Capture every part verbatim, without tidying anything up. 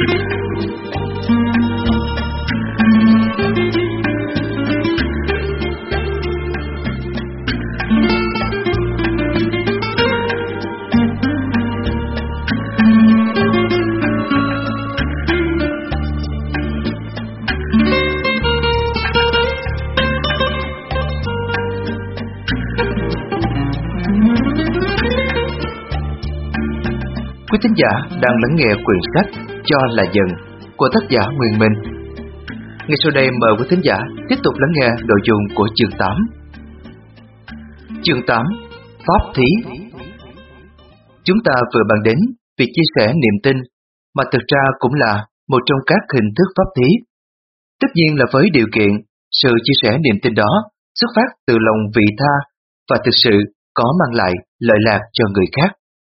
Quý thính giả đang lắng nghe quyển sách Cho là Dần của tác giả Nguyên Minh. Ngay sau đây mời quý thính giả tiếp tục lắng nghe nội dung của chương tám. Chương tám: Pháp thí. Chúng ta vừa bàn đến việc chia sẻ niềm tin, mà thực ra cũng là một trong các hình thức pháp thí. Tất nhiên là với điều kiện sự chia sẻ niềm tin đó xuất phát từ lòng vị tha và thực sự có mang lại lợi lạc cho người khác.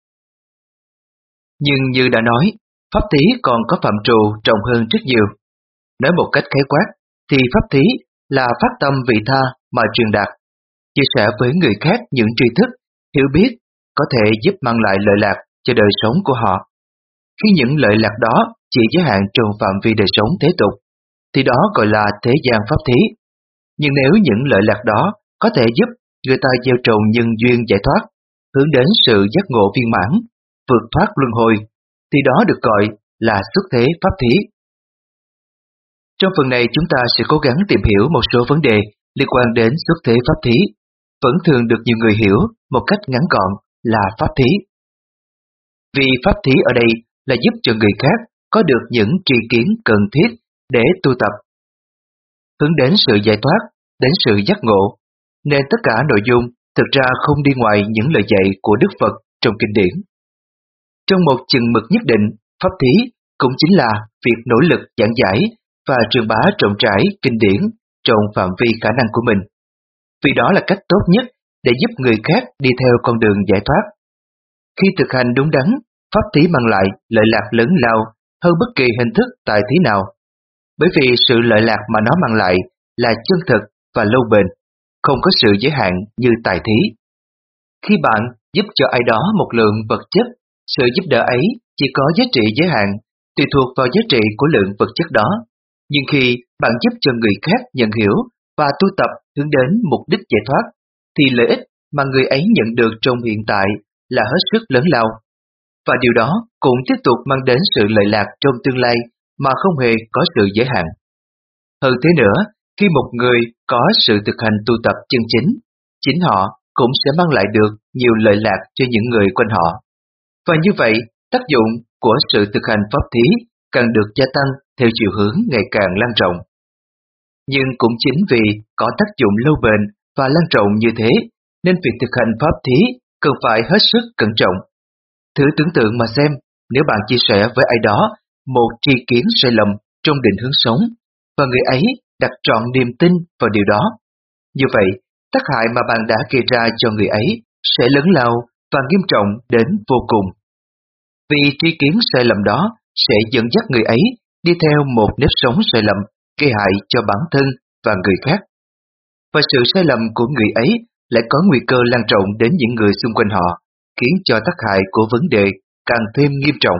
Nhưng như đã nói, pháp thí còn có phạm trù rộng hơn rất nhiều. Nói một cách khái quát, thì pháp thí là phát tâm vị tha mà truyền đạt, chia sẻ với người khác những tri thức, hiểu biết có thể giúp mang lại lợi lạc cho đời sống của họ. Khi những lợi lạc đó chỉ giới hạn trong phạm vi đời sống thế tục, thì đó gọi là thế gian pháp thí. Nhưng nếu những lợi lạc đó có thể giúp người ta gieo trồng nhân duyên giải thoát, hướng đến sự giác ngộ viên mãn, vượt thoát luân hồi, thì đó được gọi là xuất thế pháp thí. Trong phần này chúng ta sẽ cố gắng tìm hiểu một số vấn đề liên quan đến xuất thế pháp thí, vẫn thường được nhiều người hiểu một cách ngắn gọn là pháp thí. Vì pháp thí ở đây là giúp cho người khác có được những tri kiến cần thiết để tu tập, hướng đến sự giải thoát, đến sự giác ngộ, nên tất cả nội dung thực ra không đi ngoài những lời dạy của Đức Phật trong kinh điển. Trong một chừng mực nhất định, pháp thí cũng chính là việc nỗ lực giảng giải và truyền bá rộng rãi kinh điển trong phạm vi khả năng của mình, vì đó là cách tốt nhất để giúp người khác đi theo con đường giải thoát. Khi thực hành đúng đắn, pháp thí mang lại lợi lạc lớn lao hơn bất kỳ hình thức tài thí nào, bởi vì sự lợi lạc mà nó mang lại là chân thực và lâu bền, không có sự giới hạn như tài thí. Khi bạn giúp cho ai đó một lượng vật chất, sự giúp đỡ ấy chỉ có giá trị giới hạn, tùy thuộc vào giá trị của lượng vật chất đó. Nhưng khi bạn giúp cho người khác nhận hiểu và tu tập hướng đến mục đích giải thoát, thì lợi ích mà người ấy nhận được trong hiện tại là hết sức lớn lao. Và điều đó cũng tiếp tục mang đến sự lợi lạc trong tương lai mà không hề có sự giới hạn. Hơn thế nữa, khi một người có sự thực hành tu tập chân chính, chính họ cũng sẽ mang lại được nhiều lợi lạc cho những người quanh họ. Và như vậy, tác dụng của sự thực hành pháp thí càng được gia tăng theo chiều hướng ngày càng lan rộng. Nhưng cũng chính vì có tác dụng lâu bền và lan rộng như thế, nên việc thực hành pháp thí cần phải hết sức cẩn trọng. Thử tưởng tượng mà xem, nếu bạn chia sẻ với ai đó một tri kiến sai lầm trong định hướng sống, và người ấy đặt trọn niềm tin vào điều đó, như vậy, tác hại mà bạn đã gây ra cho người ấy sẽ lớn lao và nghiêm trọng đến vô cùng. Vì tri kiến sai lầm đó sẽ dẫn dắt người ấy đi theo một nếp sống sai lầm, gây hại cho bản thân và người khác. Và sự sai lầm của người ấy lại có nguy cơ lan rộng đến những người xung quanh họ, khiến cho tác hại của vấn đề càng thêm nghiêm trọng.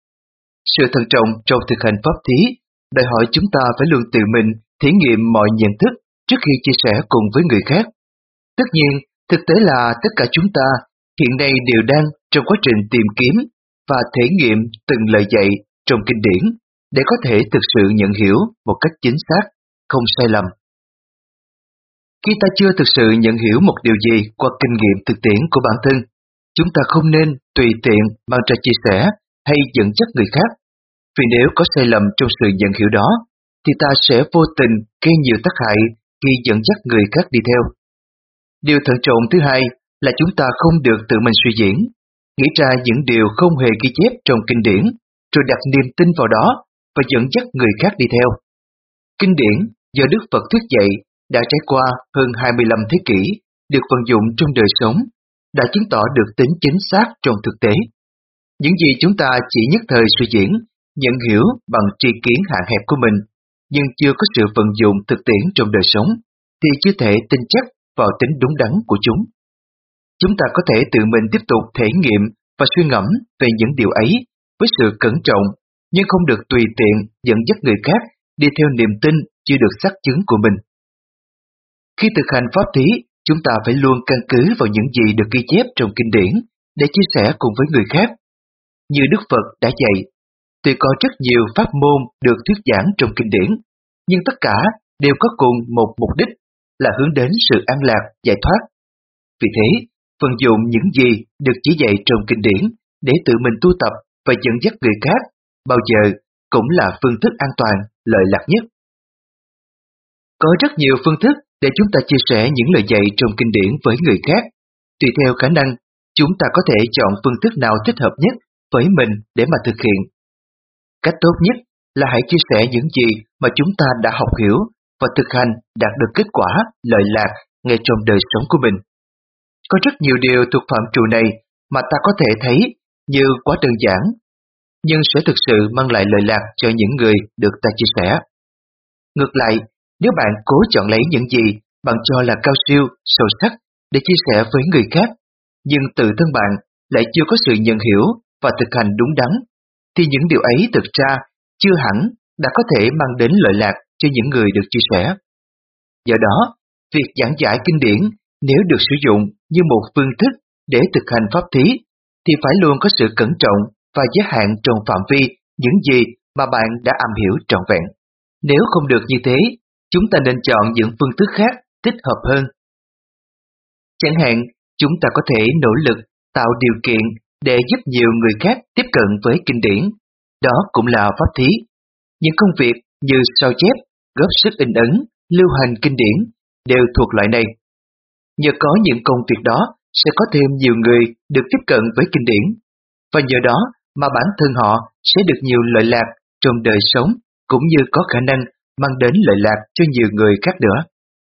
Sự thận trọng trong thực hành pháp thí đòi hỏi chúng ta phải luôn tự mình thí nghiệm mọi nhận thức trước khi chia sẻ cùng với người khác. Tất nhiên, thực tế là tất cả chúng ta hiện nay đều đang trong quá trình tìm kiếm và thể nghiệm từng lời dạy trong kinh điển để có thể thực sự nhận hiểu một cách chính xác, không sai lầm. Khi ta chưa thực sự nhận hiểu một điều gì qua kinh nghiệm thực tiễn của bản thân, chúng ta không nên tùy tiện mang ra chia sẻ hay dẫn dắt người khác, vì nếu có sai lầm trong sự nhận hiểu đó, thì ta sẽ vô tình gây nhiều tác hại khi dẫn dắt người khác đi theo. Điều thận trọng thứ hai là chúng ta không được tự mình suy diễn, nghĩ ra những điều không hề ghi chép trong kinh điển, rồi đặt niềm tin vào đó và dẫn dắt người khác đi theo. Kinh điển do Đức Phật thuyết dạy đã trải qua hơn hai mươi lăm thế kỷ, được vận dụng trong đời sống, đã chứng tỏ được tính chính xác trong thực tế. Những gì chúng ta chỉ nhất thời suy diễn, nhận hiểu bằng tri kiến hạn hẹp của mình, nhưng chưa có sự vận dụng thực tiễn trong đời sống, thì chưa thể tin chắc vào tính đúng đắn của chúng. Chúng ta có thể tự mình tiếp tục thể nghiệm và suy ngẫm về những điều ấy với sự cẩn trọng nhưng không được tùy tiện dẫn dắt người khác đi theo niềm tin chưa được xác chứng của mình. Khi thực hành pháp thí, chúng ta phải luôn căn cứ vào những gì được ghi chép trong kinh điển để chia sẻ cùng với người khác. Như Đức Phật đã dạy, tuy có rất nhiều pháp môn được thuyết giảng trong kinh điển, nhưng tất cả đều có cùng một mục đích là hướng đến sự an lạc, giải thoát. Vì thế, vận dụng những gì được chỉ dạy trong kinh điển để tự mình tu tập và dẫn dắt người khác bao giờ cũng là phương thức an toàn, lợi lạc nhất. Có rất nhiều phương thức để chúng ta chia sẻ những lời dạy trong kinh điển với người khác. Tùy theo khả năng, chúng ta có thể chọn phương thức nào thích hợp nhất với mình để mà thực hiện. Cách tốt nhất là hãy chia sẻ những gì mà chúng ta đã học hiểu và thực hành đạt được kết quả, lợi lạc ngay trong đời sống của mình. Có rất nhiều điều thuộc phạm trù này mà ta có thể thấy như quá đơn giản, nhưng sẽ thực sự mang lại lợi lạc cho những người được ta chia sẻ. Ngược lại, nếu bạn cố chọn lấy những gì bạn cho là cao siêu, sâu sắc để chia sẻ với người khác, nhưng tự thân bạn lại chưa có sự nhận hiểu và thực hành đúng đắn, thì những điều ấy thực ra chưa hẳn đã có thể mang đến lợi lạc cho những người được chia sẻ. Do đó, việc giảng giải kinh điển nếu được sử dụng như một phương thức để thực hành pháp thí, thì phải luôn có sự cẩn trọng và giới hạn trong phạm vi những gì mà bạn đã am hiểu trọn vẹn. Nếu không được như thế, chúng ta nên chọn những phương thức khác thích hợp hơn. Chẳng hạn, chúng ta có thể nỗ lực tạo điều kiện để giúp nhiều người khác tiếp cận với kinh điển. Đó cũng là pháp thí. Những công việc như sao chép, góp sức in ấn, lưu hành kinh điển đều thuộc loại này. Nhờ có những công việc đó sẽ có thêm nhiều người được tiếp cận với kinh điển, và nhờ đó mà bản thân họ sẽ được nhiều lợi lạc trong đời sống cũng như có khả năng mang đến lợi lạc cho nhiều người khác nữa.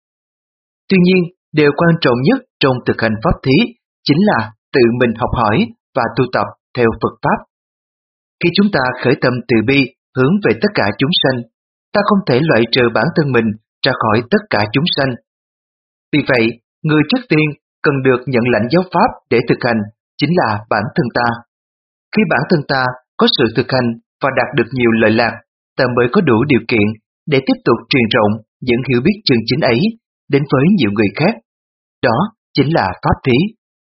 Tuy nhiên, điều quan trọng nhất trong thực hành pháp thí chính là tự mình học hỏi và tu tập theo Phật Pháp. Khi chúng ta khởi tâm từ bi hướng về tất cả chúng sanh, ta không thể loại trừ bản thân mình ra khỏi tất cả chúng sanh. Vì vậy, người trước tiên cần được nhận lãnh giáo Pháp để thực hành chính là bản thân ta. Khi bản thân ta có sự thực hành và đạt được nhiều lợi lạc, ta mới có đủ điều kiện để tiếp tục truyền rộng những hiểu biết chân chính ấy đến với nhiều người khác. Đó chính là Pháp thí.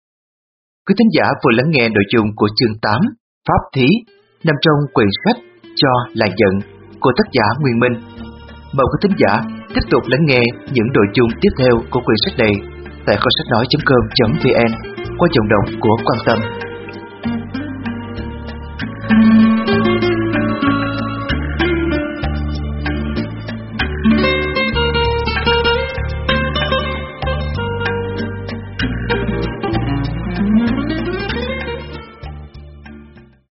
Quý thính giả vừa lắng nghe nội dung của chương tám, Pháp thí, nằm trong quyển sách Cho là Giận của tác giả Nguyên Minh. Mời quý thính giả tiếp tục lắng nghe những nội dung tiếp theo của quyển sách này tại kho sách nói chấm com chấm vn qua giọng đọc của Quan Tâm.